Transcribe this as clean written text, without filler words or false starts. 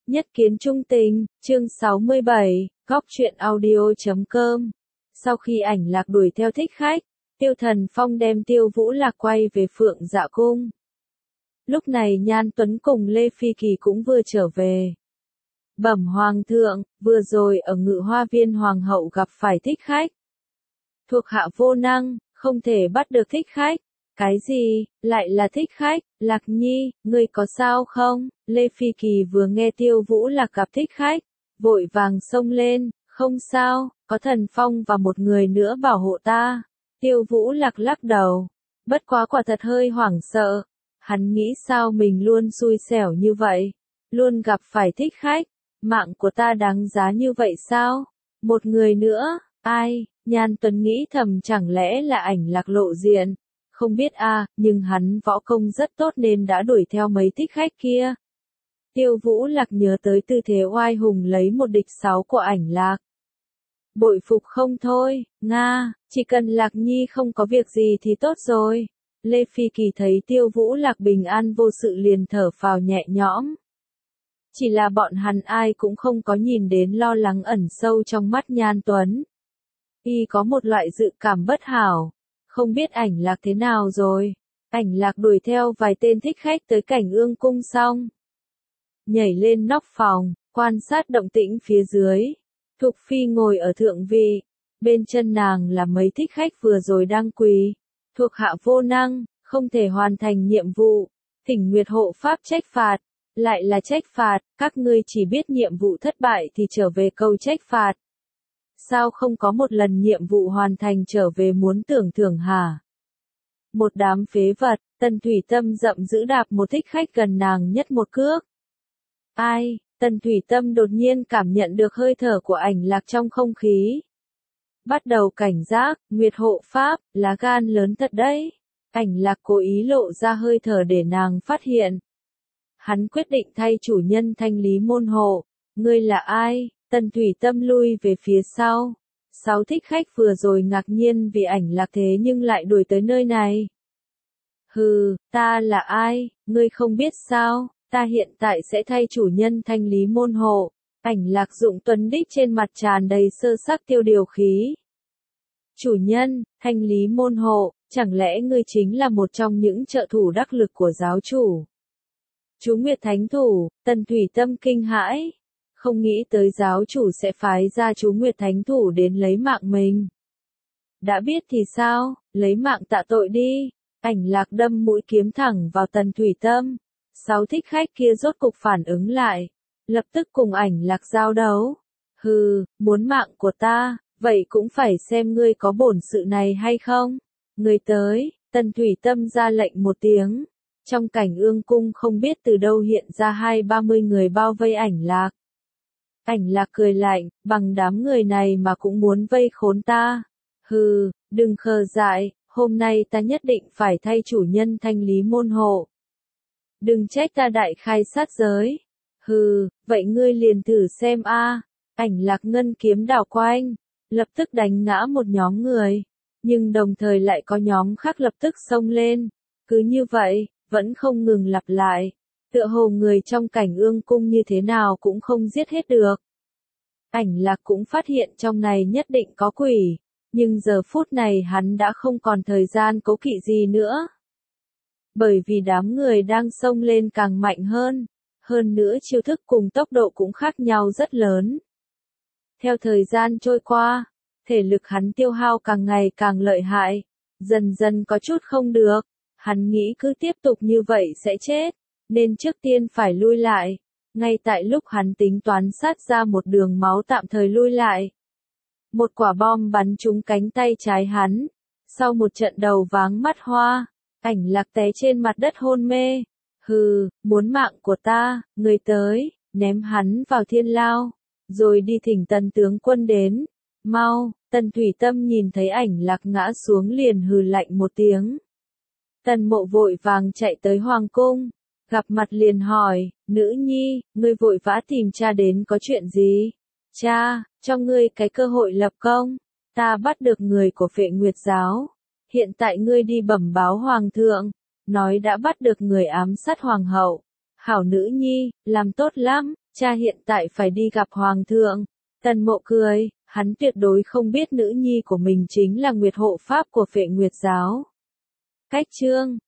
Nhất kiến trung tình, chương 67, góc truyện audio.com. Sau khi ảnh lạc đuổi theo thích khách, Tiêu Thần Phong đem Tiêu Vũ Lạc quay về Phượng Dạ Cung. Lúc này Nhan Tuấn cùng Lê Phi Kỳ cũng vừa trở về. Bẩm Hoàng thượng, vừa rồi ở Ngự Hoa Viên Hoàng hậu gặp phải thích khách. Thuộc hạ vô năng, không thể bắt được thích khách. Cái gì, lại là thích khách, Lạc Nhi, ngươi có sao không? Lê Phi Kỳ vừa nghe Tiêu Vũ Lạc gặp thích khách, vội vàng xông lên, không sao, có Thần Phong và một người nữa bảo hộ ta. Tiêu Vũ Lạc lắc đầu, bất quá quả thật hơi hoảng sợ, hắn nghĩ sao mình luôn xui xẻo như vậy, luôn gặp phải thích khách, mạng của ta đáng giá như vậy sao? Một người nữa, ai? Nhan Tuấn nghĩ thầm chẳng lẽ là ảnh lạc lộ diện. Không biết nhưng hắn võ công rất tốt nên đã đuổi theo mấy thích khách kia. Tiêu Vũ Lạc nhớ tới tư thế oai hùng lấy một địch 6 của ảnh lạc. Bội phục không thôi, Nga, chỉ cần Lạc Nhi không có việc gì thì tốt rồi. Lê Phi Kỳ thấy Tiêu Vũ Lạc bình an vô sự liền thở phào nhẹ nhõm. Chỉ là bọn hắn ai cũng không có nhìn đến lo lắng ẩn sâu trong mắt Nhan Tuấn. Y có một loại dự cảm bất hảo. Không biết ảnh lạc thế nào rồi. Ảnh lạc đuổi theo vài tên thích khách tới Cảnh Ương Cung xong. Nhảy lên nóc phòng, quan sát động tĩnh phía dưới. Thục Phi ngồi ở thượng vị. Bên chân nàng là mấy thích khách vừa rồi đang quỳ. Thuộc hạ vô năng, không thể hoàn thành nhiệm vụ. Thỉnh Nguyệt hộ pháp trách phạt. Lại là trách phạt, các ngươi chỉ biết nhiệm vụ thất bại thì trở về câu trách phạt. Sao không có một lần nhiệm vụ hoàn thành trở về muốn tưởng thưởng hả? Một đám phế vật, Tần Thủy Tâm giận dữ đạp một thích khách gần nàng nhất một cước. Ai? Tần Thủy Tâm đột nhiên cảm nhận được hơi thở của ảnh lạc trong không khí. Bắt đầu cảnh giác, Nguyệt hộ pháp, lá gan lớn thật đấy. Ảnh lạc cố ý lộ ra hơi thở để nàng phát hiện. Hắn quyết định thay chủ nhân thanh lý môn hộ. Ngươi là ai? Tần Thủy Tâm lui về phía sau. 6 thích khách vừa rồi ngạc nhiên vì ảnh lạc thế nhưng lại đuổi tới nơi này. Hừ, ta là ai, ngươi không biết sao, ta hiện tại sẽ thay chủ nhân thanh lý môn hộ. Ảnh lạc dụng tuấn đích trên mặt tràn đầy sơ sắc tiêu điều khí. Chủ nhân, thanh lý môn hộ, chẳng lẽ ngươi chính là một trong những trợ thủ đắc lực của giáo chủ? Chú Nguyệt Thánh Thủ, Tần Thủy Tâm kinh hãi. Không nghĩ tới giáo chủ sẽ phái ra chú Nguyệt Thánh Thủ đến lấy mạng mình. Đã biết thì sao, lấy mạng tạ tội đi. Ảnh lạc đâm mũi kiếm thẳng vào Tần Thủy Tâm. 6 thích khách kia rốt cục phản ứng lại. Lập tức cùng ảnh lạc giao đấu. Hừ, muốn mạng của ta, vậy cũng phải xem ngươi có bổn sự này hay không. Người tới, Tần Thủy Tâm ra lệnh một tiếng. Trong Cảnh Ương Cung không biết từ đâu hiện ra 20-30 người bao vây ảnh lạc. Ảnh lạc cười lạnh, bằng đám người này mà cũng muốn vây khốn ta. Hừ, đừng khờ dại, hôm nay ta nhất định phải thay chủ nhân thanh lý môn hộ. Đừng trách ta đại khai sát giới. Hừ, vậy ngươi liền thử xem Ảnh lạc ngân kiếm đảo quanh, lập tức đánh ngã một nhóm người. Nhưng đồng thời lại có nhóm khác lập tức xông lên. Cứ như vậy, vẫn không ngừng lặp lại. Tựa hồ người trong Cảnh Ương Cung như thế nào cũng không giết hết được. Ảnh lạc cũng phát hiện trong này nhất định có quỷ, nhưng giờ phút này hắn đã không còn thời gian cố kỵ gì nữa. Bởi vì đám người đang xông lên càng mạnh hơn nữa chiêu thức cùng tốc độ cũng khác nhau rất lớn. Theo thời gian trôi qua, thể lực hắn tiêu hao càng ngày càng lợi hại, dần dần có chút không được, hắn nghĩ cứ tiếp tục như vậy sẽ chết. Nên trước tiên phải lui lại. Ngay tại lúc hắn tính toán sát ra một đường máu tạm thời lui lại. Một quả bom bắn trúng cánh tay trái hắn. Sau một trận đầu váng mắt hoa, ảnh lạc té trên mặt đất hôn mê. Hừ, muốn mạng của ta, người tới, ném hắn vào thiên lao. Rồi đi thỉnh Tần tướng quân đến. Mau, Tần Thủy Tâm nhìn thấy ảnh lạc ngã xuống liền hừ lạnh một tiếng. Tần Mộ vội vàng chạy tới hoàng cung. Gặp mặt liền hỏi, nữ nhi, ngươi vội vã tìm cha đến có chuyện gì? Cha, cho ngươi cái cơ hội lập công. Ta bắt được người của Phệ Nguyệt giáo. Hiện tại ngươi đi bẩm báo hoàng thượng. Nói đã bắt được người ám sát hoàng hậu. khảo nữ nhi, làm tốt lắm, cha hiện tại phải đi gặp hoàng thượng. Tần Mộ cười, hắn tuyệt đối không biết nữ nhi của mình chính là Nguyệt hộ pháp của Phệ Nguyệt giáo. Cách chương